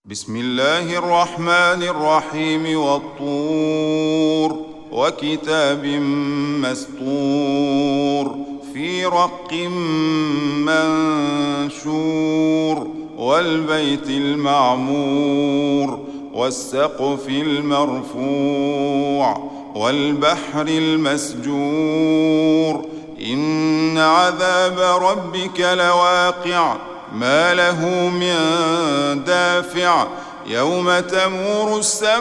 بسم الله الرحمن الرحيم والطور وكتاب مسطور في رق منشور والبيت المعمور والسقف المرفوع والبحر المسجور إن عذاب ربك لواقع ما له من دافع يوم تمور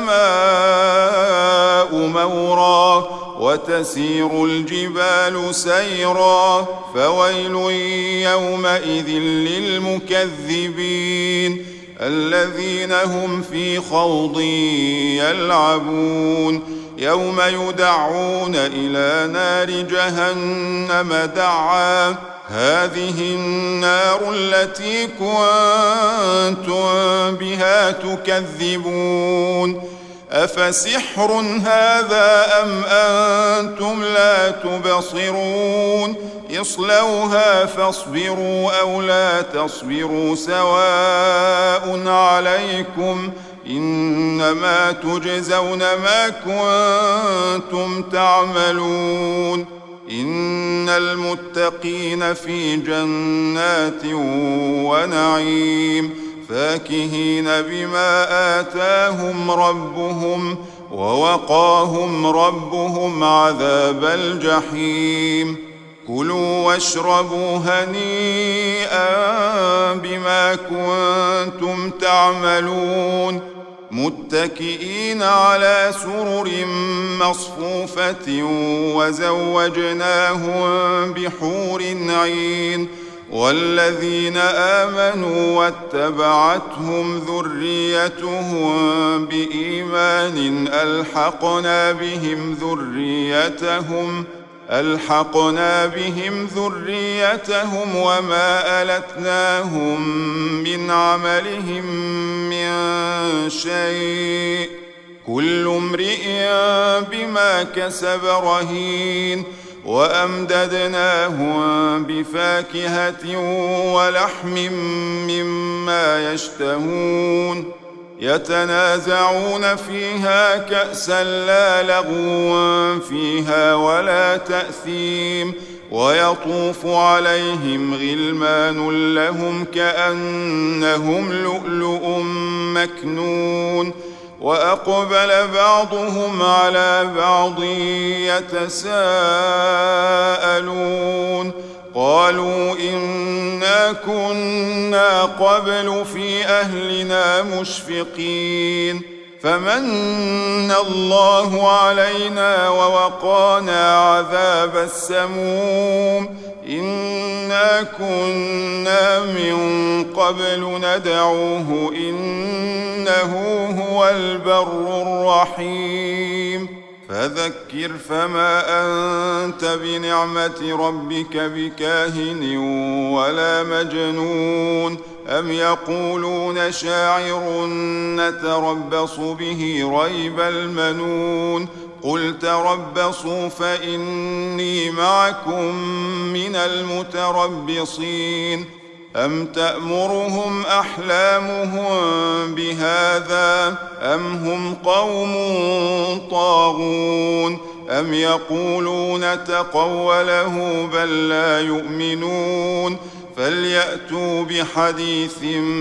السماء مورا وتسير الجبال سيرا فويل يومئذ للمكذبين الذين هم في خوض يلعبون يوم يدعون إلى نار جهنم دعا هذه النار التي كنتم بها تكذبون أفسحر هذا أم أنتم لا تبصرون اصلوها فاصبروا أو لا تصبروا سواء عليكم إنما تجزون ما كنتم تعملون إن المتقين في جنات ونعيم فاكهين بما آتاهم ربهم ووقاهم ربهم عذاب الجحيم كلوا واشربوا هنيئا بما كنتم تعملون متكئين على سرر مصفوفة وزوجناهم بحور عين والذين آمنوا واتبعتهم ذريتهم بإيمان ألحقنا بهم ذريتهم وما ألتناهم من عملهم من شيء كل امرئ بما كسب رهين وأمددناهم بفاكهة ولحم مما يشتهون يتنازعون فيها كأسا لا لغو فيها ولا تأثيم ويطوف عليهم غلمان لهم كأنهم لؤلؤ مكنون وأقبل بعضهم على بعض يتساءلون قالوا إنا كنا قبل في أهلنا مشفقين فمن الله علينا ووقانا عذاب السموم إنا كنا من قبل ندعوه إنه هو البر الرحيم فذكر فما أنت بنعمة ربك بكاهن ولا مجنون أم يقولون شاعر نتربص به ريب المنون قل تربصوا فإني معكم من المتربصين أم تأمرهم أحلامهم بهذا أم هم قوم طاغون أم يقولون تقوله بل لا يؤمنون فليأتوا بحديث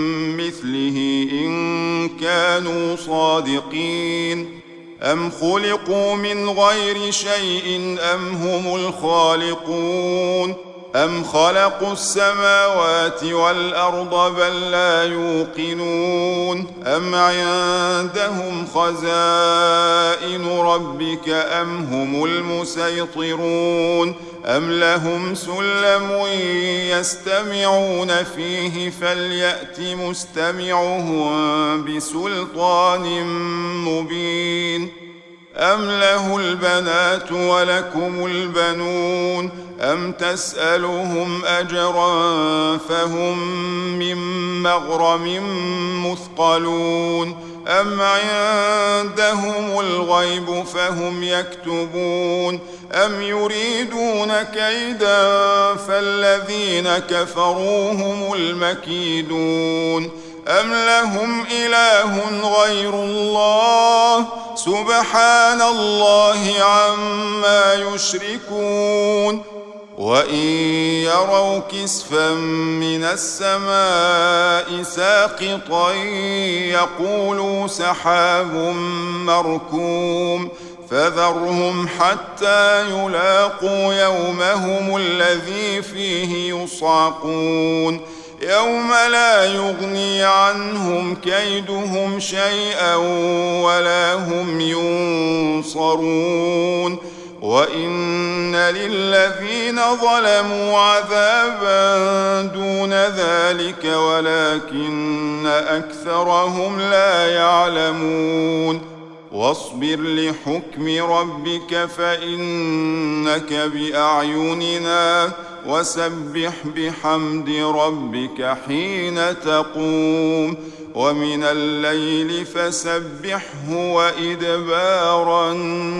مثله إن كانوا صادقين أم خلقوا من غير شيء أم هم الخالقون أم خلقوا السماوات والأرض بل لا يوقنون أم عندهم خزائن ربك أم هم المسيطرون أم لهم سلم يستمعون فيه فليأت مستمعهم بسلطان مبين أم له البنات ولكم البنون أم تسألهم أجرا فهم من مغرم مثقلون أم عندهم الغيب فهم يكتبون أم يريدون كيدا فالذين كفروا هم المكيدون أم لهم إله غير الله سبحان الله عما يشركون وإن يروا كسفا من السماء ساقطا يقولوا سحاب مركوم فذرهم حتى يلاقوا يومهم الذي فيه يصعقون يوم لا يغني عنهم كيدهم شيئا ولا هم ينصرون وإن للذين ظلموا عذابا دون ذلك ولكن أكثرهم لا يعلمون واصبر لحكم ربك فإنك بأعيننا وسبح بحمد ربك حين تقوم ومن الليل فسبحه وإدبار النجوم